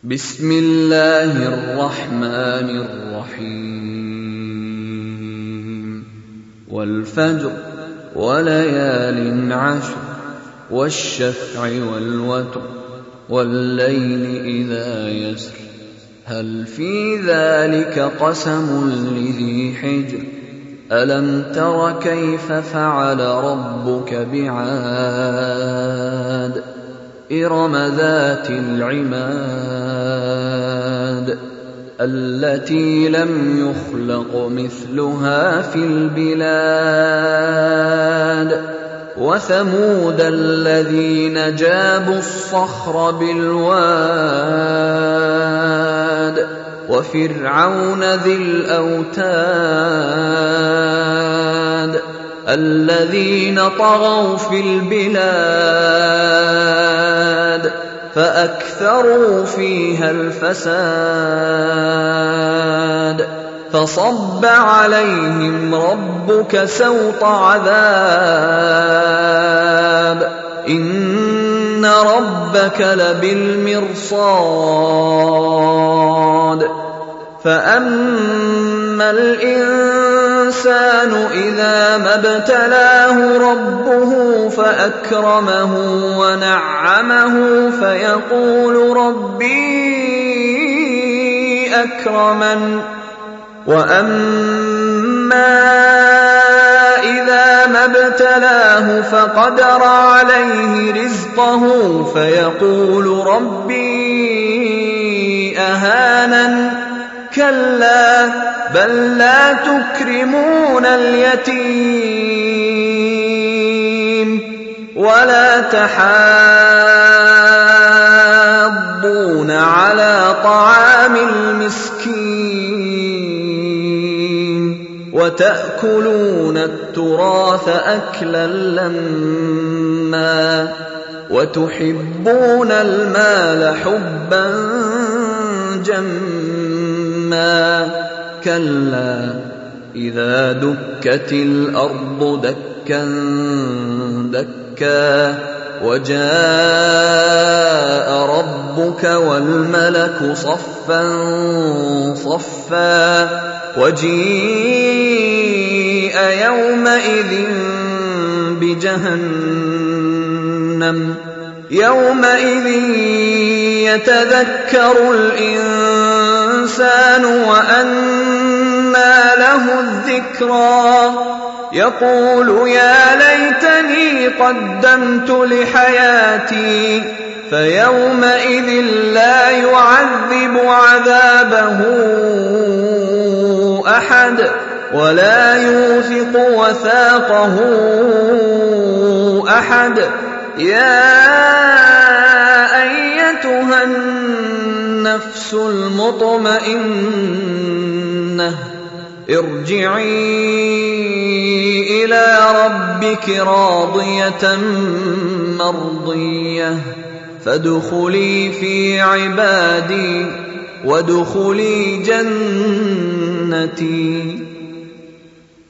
بسم الله الرحمن الرحيم والفجر وليال عشر والشفع والوتر والليل إذا يسر هل في ذلك قسم لذي حجر ألم تر كيف فعل ربك بعاد إرم ذات العماد التي لم يخلق مثلها في البلاد وثمود الذين جابوا الصخر بالواد وفرعون ذي الأوتاد الذين طغوا في البلاد فأكثروا فيها الفساد فصب عليهم ربك سوط عذاب إن ربك لبالمرصاد فأما الإنسان إذا ما ابتلاه ربه فأكرمه ونعمه فيقول ربي أكرمن وأما إذا ما ابتلاه فقدر عليه رزقه فيقول ربي أهانن كلا بل لا تكرمون اليتيم ولا تحاضون على طعام المسكين وتأكلون التراث أكلا لما وتحبون المال حبا جما كلا إذا دكت الأرض دكا دكا وجاء ربك والملك صفا صفا وجيء يومئذ بجهنم يومئذ يتذكر الإنسان وأنى له الذكرى يقول يا ليتني قدمت لحياتي فيومئذ لا يعذب عذابه أحد ولا يوثق وثاقه أحد يا أيتها النفس المطمئنة ارجعي إلى ربك راضية مرضية فادخلي في عبادي وادخلي جنتي